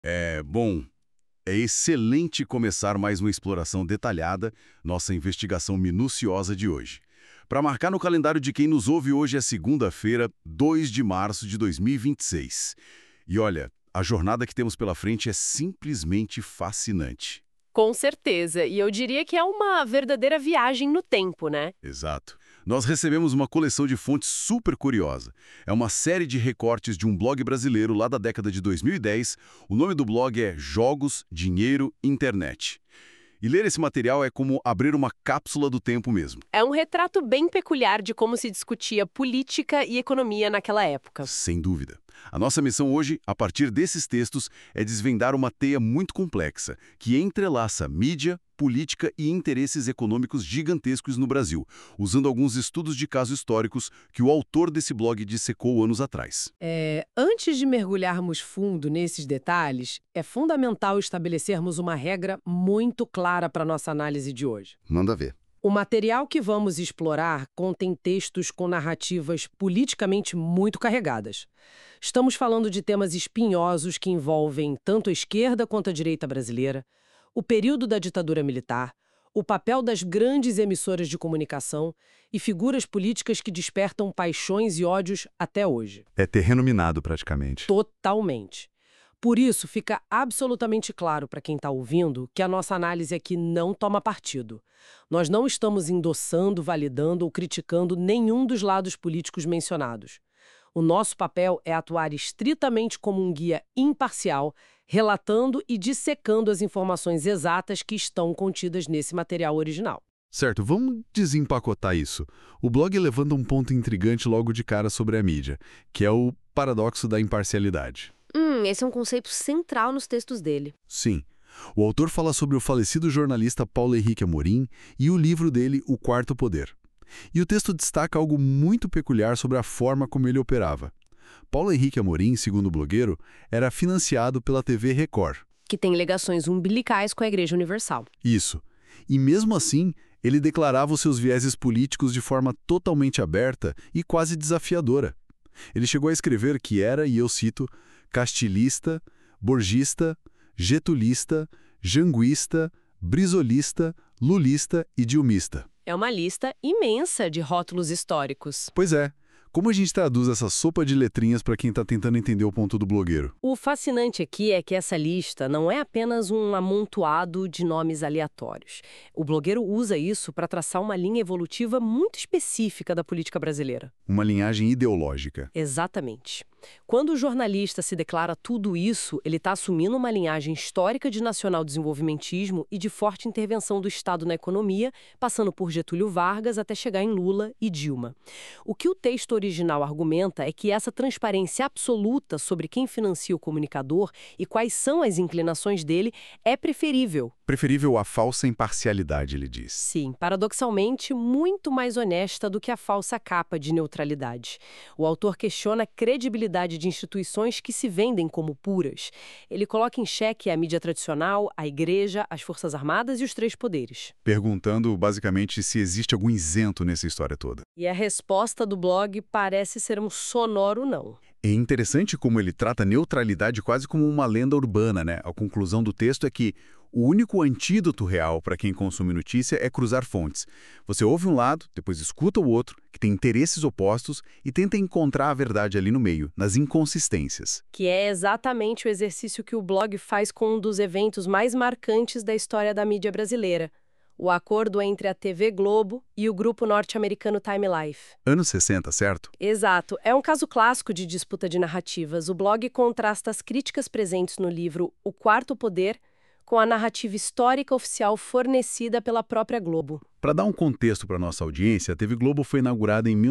Bom, é excelente começar mais uma exploração detalhada, nossa investigação minuciosa de hoje. Para marcar no calendário de quem nos ouve hoje é segunda-feira, 2 de março de 2026. E olha, a jornada que temos pela frente é simplesmente fascinante. Com certeza, e eu diria que é uma verdadeira viagem no tempo, né? Exato. Nós recebemos uma coleção de fontes super curiosa. É uma série de recortes de um blog brasileiro lá da década de 2010. O nome do blog é Jogos, Dinheiro, Internet. E ler esse material é como abrir uma cápsula do tempo mesmo. É um retrato bem peculiar de como se discutia política e economia naquela época. Sem dúvida. A nossa missão hoje, a partir desses textos, é desvendar uma teia muito complexa, que entrelaça mídia, política e interesses econômicos gigantescos no Brasil, usando alguns estudos de casos históricos que o autor desse blog dissecou anos atrás. Antes de mergulharmos fundo nesses detalhes, é fundamental estabelecermos uma regra muito clara para nossa análise de hoje. Manda ver. O material que vamos explorar contém textos com narrativas politicamente muito carregadas. Estamos falando de temas espinhosos que envolvem tanto a esquerda quanto a direita brasileira, o período da ditadura militar, o papel das grandes emissoras de comunicação e figuras políticas que despertam paixões e ódios até hoje. É terreno minado, praticamente. Totalmente. Por isso, fica absolutamente claro para quem está ouvindo que a nossa análise aqui não toma partido. Nós não estamos endossando, validando ou criticando nenhum dos lados políticos mencionados. O nosso papel é atuar estritamente como um guia imparcial, relatando e dissecando as informações exatas que estão contidas nesse material original. Certo, vamos desempacotar isso. O blog levanta um ponto intrigante logo de cara sobre a mídia, que é o paradoxo da imparcialidade. Esse é um conceito central nos textos dele. Sim. O autor fala sobre o falecido jornalista Paulo Henrique Amorim e o livro dele, O Quarto Poder. E o texto destaca algo muito peculiar sobre a forma como ele operava. Paulo Henrique Amorim, segundo o blogueiro, era financiado pela TV Record. Que tem ligações umbilicais com a Igreja Universal. Isso. E mesmo assim, ele declarava os seus vieses políticos de forma totalmente aberta e quase desafiadora. Ele chegou a escrever que era, e eu cito, castilhista, borgista, getulista, janguista, brisolista, lulista e dilmista. É uma lista imensa de rótulos históricos. Pois é. Como a gente traduz essa sopa de letrinhas para quem está tentando entender o ponto do blogueiro? O fascinante aqui é que essa lista não é apenas um amontoado de nomes aleatórios. O blogueiro usa isso para traçar uma linha evolutiva muito específica da política brasileira. Uma linhagem ideológica. Exatamente. Quando o jornalista se declara tudo isso, ele está assumindo uma linhagem histórica de nacional-desenvolvimentismo e de forte intervenção do Estado na economia, passando por Getúlio Vargas até chegar em Lula e Dilma. O que o texto original argumenta é que essa transparência absoluta sobre quem financia o comunicador e quais são as inclinações dele é preferível. Preferível à falsa imparcialidade, ele diz. Sim, paradoxalmente, muito mais honesta do que a falsa capa de neutralidade. O autor questiona a credibilidade de instituições que se vendem como puras. Ele coloca em xeque a mídia tradicional, a igreja, as forças armadas e os três poderes. Perguntando, basicamente, se existe algum isento nessa história toda. E a resposta do blog parece ser um sonoro não. É interessante como ele trata a neutralidade quase como uma lenda urbana, né? A conclusão do texto é que o único antídoto real para quem consome notícia é cruzar fontes. Você ouve um lado, depois escuta o outro, que tem interesses opostos, e tenta encontrar a verdade ali no meio, nas inconsistências. Que é exatamente o exercício que o blog faz com um dos eventos mais marcantes da história da mídia brasileira. O acordo entre a TV Globo e o grupo norte-americano Time Life. Anos 60, certo? Exato. É um caso clássico de disputa de narrativas. O blog contrasta as críticas presentes no livro O Quarto Poder com a narrativa histórica oficial fornecida pela própria Globo. Para dar um contexto para nossa audiência, a TV Globo foi inaugurada em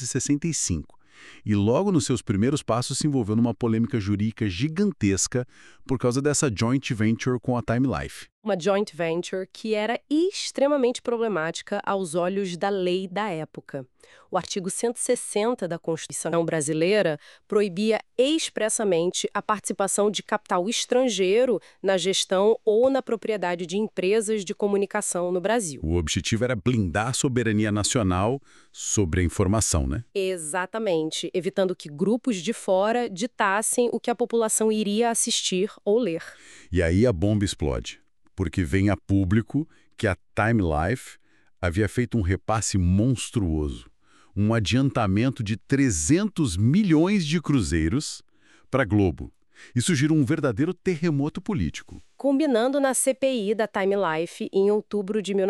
1965 e logo nos seus primeiros passos se envolveu numa polêmica jurídica gigantesca por causa dessa joint venture com a Time Life. Uma joint venture que era extremamente problemática aos olhos da lei da época. O artigo 160 da Constituição brasileira proibia expressamente a participação de capital estrangeiro na gestão ou na propriedade de empresas de comunicação no Brasil. O objetivo era blindar a soberania nacional sobre a informação, né? Exatamente, evitando que grupos de fora ditassem o que a população iria assistir ou ler. E aí a bomba explode, porque vem a público que a Time Life havia feito um repasse monstruoso, um adiantamento de 300 milhões de cruzeiros para a Globo. Isso gerou um verdadeiro terremoto político. Combinando na CPI da Time Life em outubro de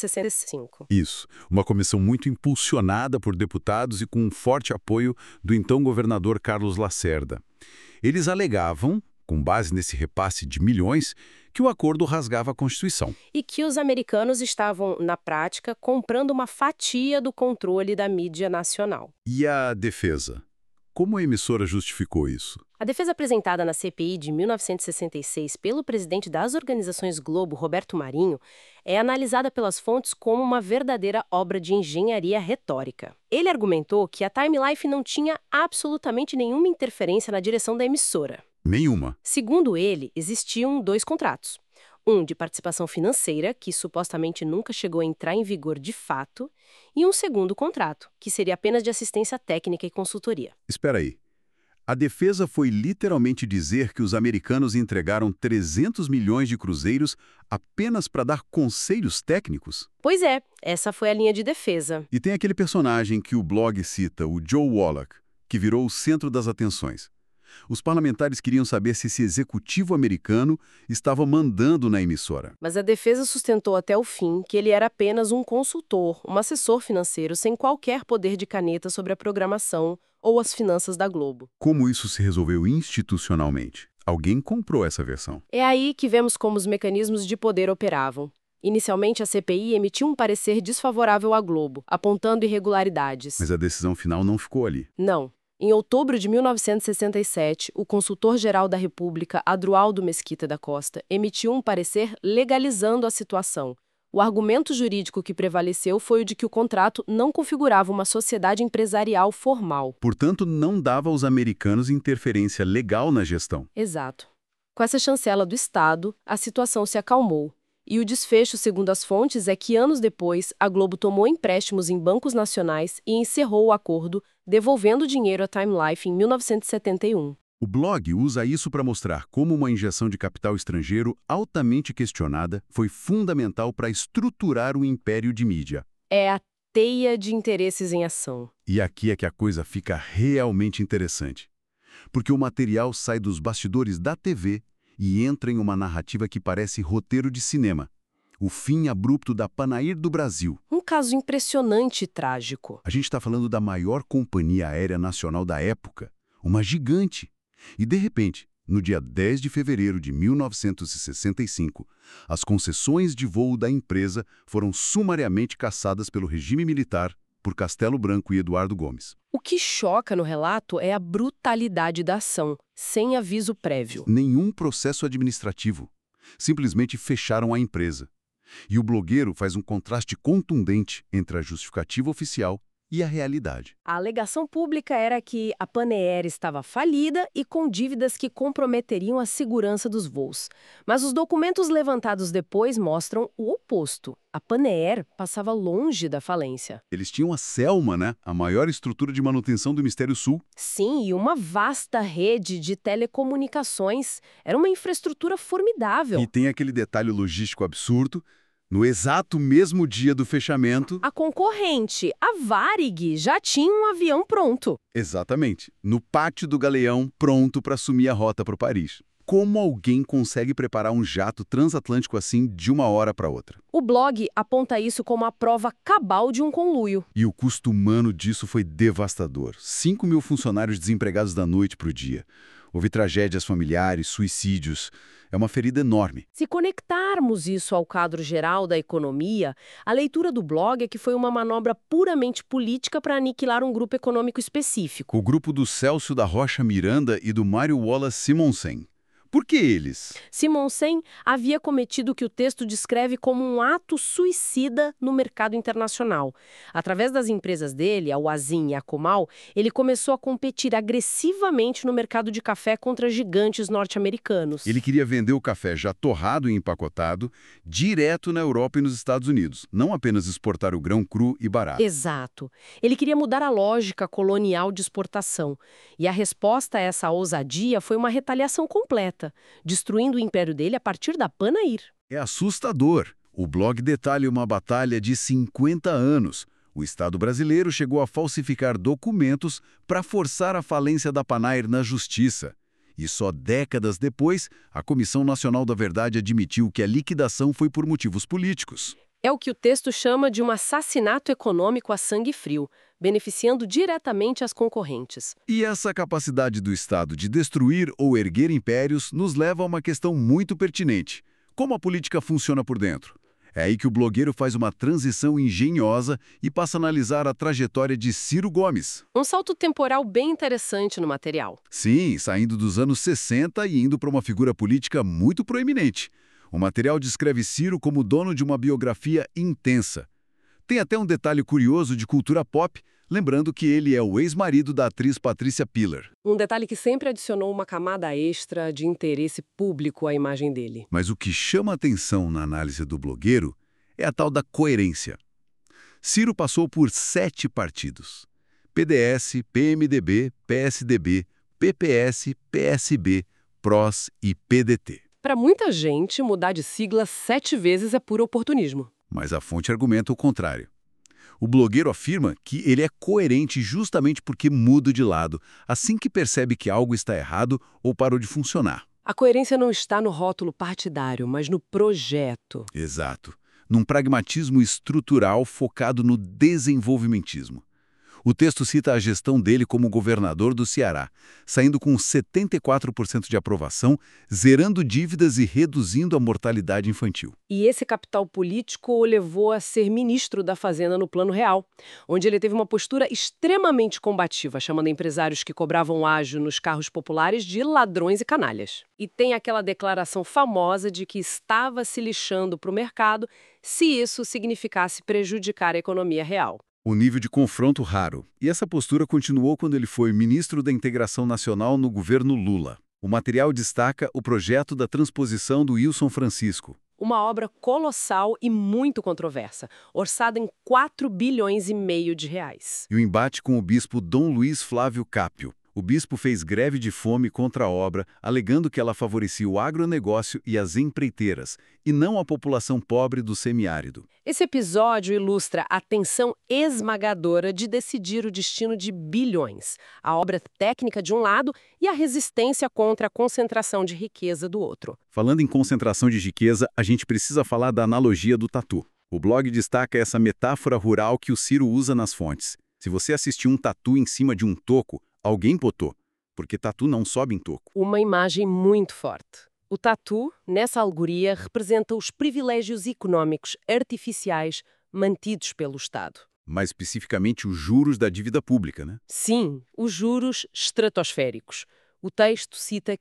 1965. Isso, uma comissão muito impulsionada por deputados e com um forte apoio do então governador Carlos Lacerda. Eles alegavam, com base nesse repasse de milhões, que o acordo rasgava a Constituição. E que os americanos estavam, na prática, comprando uma fatia do controle da mídia nacional. E a defesa? Como a emissora justificou isso? A defesa apresentada na CPI de 1966 pelo presidente das organizações Globo, Roberto Marinho, é analisada pelas fontes como uma verdadeira obra de engenharia retórica. Ele argumentou que a Time Life não tinha absolutamente nenhuma interferência na direção da emissora. Nenhuma. Segundo ele, existiam 2 contratos. Um de participação financeira, que supostamente nunca chegou a entrar em vigor de fato, e um segundo contrato, que seria apenas de assistência técnica e consultoria. Espera aí. A defesa foi literalmente dizer que os americanos entregaram 300 milhões de cruzeiros apenas para dar conselhos técnicos? Pois é, essa foi a linha de defesa. E tem aquele personagem que o blog cita, o Joe Wallach, que virou o centro das atenções. Os parlamentares queriam saber se esse executivo americano estava mandando na emissora. Mas a defesa sustentou até o fim que ele era apenas um consultor, um assessor financeiro sem qualquer poder de caneta sobre a programação ou as finanças da Globo. Como isso se resolveu institucionalmente? Alguém comprou essa versão. É aí que vemos como os mecanismos de poder operavam. Inicialmente, a CPI emitiu um parecer desfavorável à Globo, apontando irregularidades. Mas a decisão final não ficou ali. Não. Em outubro de 1967, o consultor-geral da República, Adroaldo Mesquita da Costa, emitiu um parecer legalizando a situação. O argumento jurídico que prevaleceu foi o de que o contrato não configurava uma sociedade empresarial formal. Portanto, não dava aos americanos interferência legal na gestão. Exato. Com essa chancela do Estado, a situação se acalmou. E o desfecho, segundo as fontes, é que anos depois, a Globo tomou empréstimos em bancos nacionais e encerrou o acordo, devolvendo o dinheiro à Time Life em 1971. O blog usa isso para mostrar como uma injeção de capital estrangeiro altamente questionada foi fundamental para estruturar o império de mídia. É a teia de interesses em ação. E aqui é que a coisa fica realmente interessante. Porque o material sai dos bastidores da TV e entra em uma narrativa que parece roteiro de cinema. O fim abrupto da Panair do Brasil. Um caso impressionante e trágico. A gente está falando da maior companhia aérea nacional da época, uma gigante. E, de repente, no dia 10 de fevereiro de 1965, as concessões de voo da empresa foram sumariamente cassadas pelo regime militar por Castelo Branco e Eduardo Gomes. O que choca no relato é a brutalidade da ação, sem aviso prévio. Nenhum processo administrativo. Simplesmente fecharam a empresa. E o blogueiro faz um contraste contundente entre a justificativa oficial e a realidade. A alegação pública era que a Panair estava falida e com dívidas que comprometeriam a segurança dos voos. Mas os documentos levantados depois mostram o oposto. A Panair passava longe da falência. Eles tinham a Selma, né? A maior estrutura de manutenção do Hemisfério Sul. Sim, e uma vasta rede de telecomunicações. Era uma infraestrutura formidável. E tem aquele detalhe logístico absurdo. No exato mesmo dia do fechamento... A concorrente, a Varig, já tinha um avião pronto. Exatamente. No pátio do Galeão, pronto para assumir a rota para Paris. Como alguém consegue preparar um jato transatlântico assim de uma hora para outra? O blog aponta isso como a prova cabal de um conluio. E o custo humano disso foi devastador. 5 mil funcionários desempregados da noite para o dia. Houve tragédias familiares, suicídios. É uma ferida enorme. Se conectarmos isso ao quadro geral da economia, a leitura do blog é que foi uma manobra puramente política para aniquilar um grupo econômico específico. O grupo do Célcio da Rocha Miranda e do Mário Wallace Simonsen. Por que eles? Simonsen havia cometido o que o texto descreve como um ato suicida no mercado internacional. Através das empresas dele, a Huaxin e a Comal, ele começou a competir agressivamente no mercado de café contra gigantes norte-americanos. Ele queria vender o café já torrado e empacotado direto na Europa e nos Estados Unidos, não apenas exportar o grão cru e barato. Exato. Ele queria mudar a lógica colonial de exportação. E a resposta a essa ousadia foi uma retaliação completa, destruindo o império dele a partir da Panair. É assustador. O blog detalha uma batalha de 50 anos. O Estado brasileiro chegou a falsificar documentos para forçar a falência da Panair na justiça. E só décadas depois, a Comissão Nacional da Verdade admitiu que a liquidação foi por motivos políticos. É o que o texto chama de um assassinato econômico a sangue frio, beneficiando diretamente as concorrentes. E essa capacidade do Estado de destruir ou erguer impérios nos leva a uma questão muito pertinente. Como a política funciona por dentro? É aí que o blogueiro faz uma transição engenhosa e passa a analisar a trajetória de Ciro Gomes. Um salto temporal bem interessante no material. Sim, saindo dos anos 60 e indo para uma figura política muito proeminente. O material descreve Ciro como dono de uma biografia intensa. Tem até um detalhe curioso de cultura pop, lembrando que ele é o ex-marido da atriz Patrícia Pilar. Um detalhe que sempre adicionou uma camada extra de interesse público à imagem dele. Mas o que chama atenção na análise do blogueiro é a tal da coerência. Ciro passou por 7 partidos: PDS, PMDB, PSDB, PPS, PSB, PROS e PDT. Para muita gente, mudar de sigla 7 vezes é puro oportunismo. Mas a fonte argumenta o contrário. O blogueiro afirma que ele é coerente justamente porque muda de lado, assim que percebe que algo está errado ou parou de funcionar. A coerência não está no rótulo partidário, mas no projeto. Exato. Num pragmatismo estrutural focado no desenvolvimentismo. O texto cita a gestão dele como governador do Ceará, saindo com 74% de aprovação, zerando dívidas e reduzindo a mortalidade infantil. E esse capital político o levou a ser ministro da Fazenda no Plano Real, onde ele teve uma postura extremamente combativa, chamando empresários que cobravam ágio nos carros populares de ladrões e canalhas. E tem aquela declaração famosa de que estava se lixando para o mercado se isso significasse prejudicar a economia real. Um nível de confronto raro. E essa postura continuou quando ele foi ministro da Integração Nacional no governo Lula. O material destaca o projeto da transposição do Ilson Francisco. Uma obra colossal e muito controversa, orçada em 4,5 bilhões de reais. E o embate com o bispo Dom Luiz Flávio Cápio. O bispo fez greve de fome contra a obra, alegando que ela favorecia o agronegócio e as empreiteiras, e não a população pobre do semiárido. Esse episódio ilustra a tensão esmagadora de decidir o destino de bilhões, a obra técnica de um lado e a resistência contra a concentração de riqueza do outro. Falando em concentração de riqueza, a gente precisa falar da analogia do tatu. O blog destaca essa metáfora rural que o Ciro usa nas fontes. Se você assistir um tatu em cima de um toco, alguém botou, porque tatu não sobe em toco. Uma imagem muito forte. O tatu, nessa alegoria, representa os privilégios econômicos artificiais mantidos pelo Estado. Mais especificamente os juros da dívida pública, né? Sim, os juros estratosféricos. O texto cita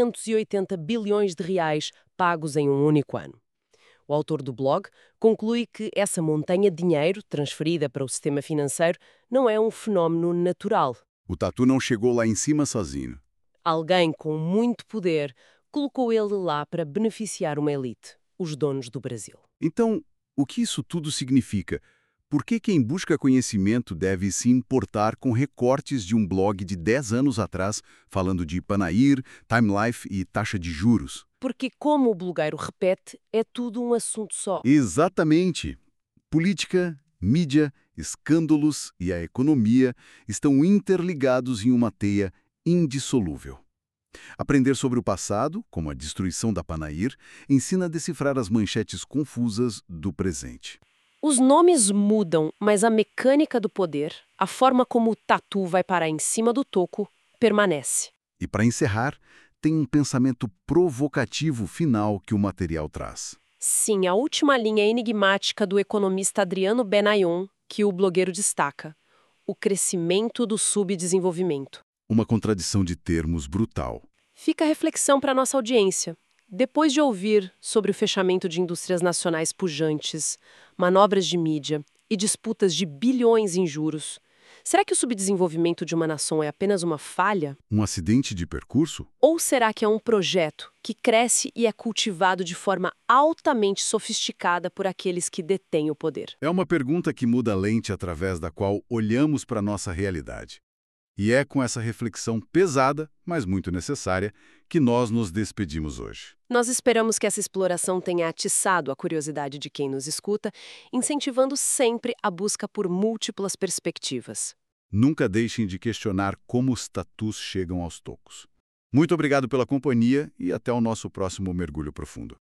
580 bilhões de reais pagos em um único ano. O autor do blog conclui que essa montanha de dinheiro transferida para o sistema financeiro não é um fenómeno natural. O tatu não chegou lá em cima sozinho. Alguém com muito poder colocou ele lá para beneficiar uma elite, os donos do Brasil. Então, o que isso tudo significa? Por que quem busca conhecimento deve se importar com recortes de um blog de 10 anos atrás, falando de Panair, Time Life e taxa de juros? Porque, como o blogueiro repete, é tudo um assunto só. Exatamente. Política, mídia, escândalos e a economia estão interligados em uma teia indissolúvel. Aprender sobre o passado, como a destruição da Panair, ensina a decifrar as manchetes confusas do presente. Os nomes mudam, mas a mecânica do poder, a forma como o tatu vai parar em cima do toco, permanece. E para encerrar, tem um pensamento provocativo final que o material traz. Sim, a última linha enigmática do economista Adriano Benayon, que o blogueiro destaca: o crescimento do subdesenvolvimento. Uma contradição de termos brutal. Fica a reflexão para a nossa audiência. Depois de ouvir sobre o fechamento de indústrias nacionais pujantes, manobras de mídia e disputas de bilhões em juros, será que o subdesenvolvimento de uma nação é apenas uma falha? Um acidente de percurso? Ou será que é um projeto que cresce e é cultivado de forma altamente sofisticada por aqueles que detêm o poder? É uma pergunta que muda a lente através da qual olhamos para a nossa realidade. E é com essa reflexão pesada, mas muito necessária, que nós nos despedimos hoje. Nós esperamos que essa exploração tenha atiçado a curiosidade de quem nos escuta, incentivando sempre a busca por múltiplas perspectivas. Nunca deixem de questionar como os tatus chegam aos tocos. Muito obrigado pela companhia e até o nosso próximo mergulho profundo.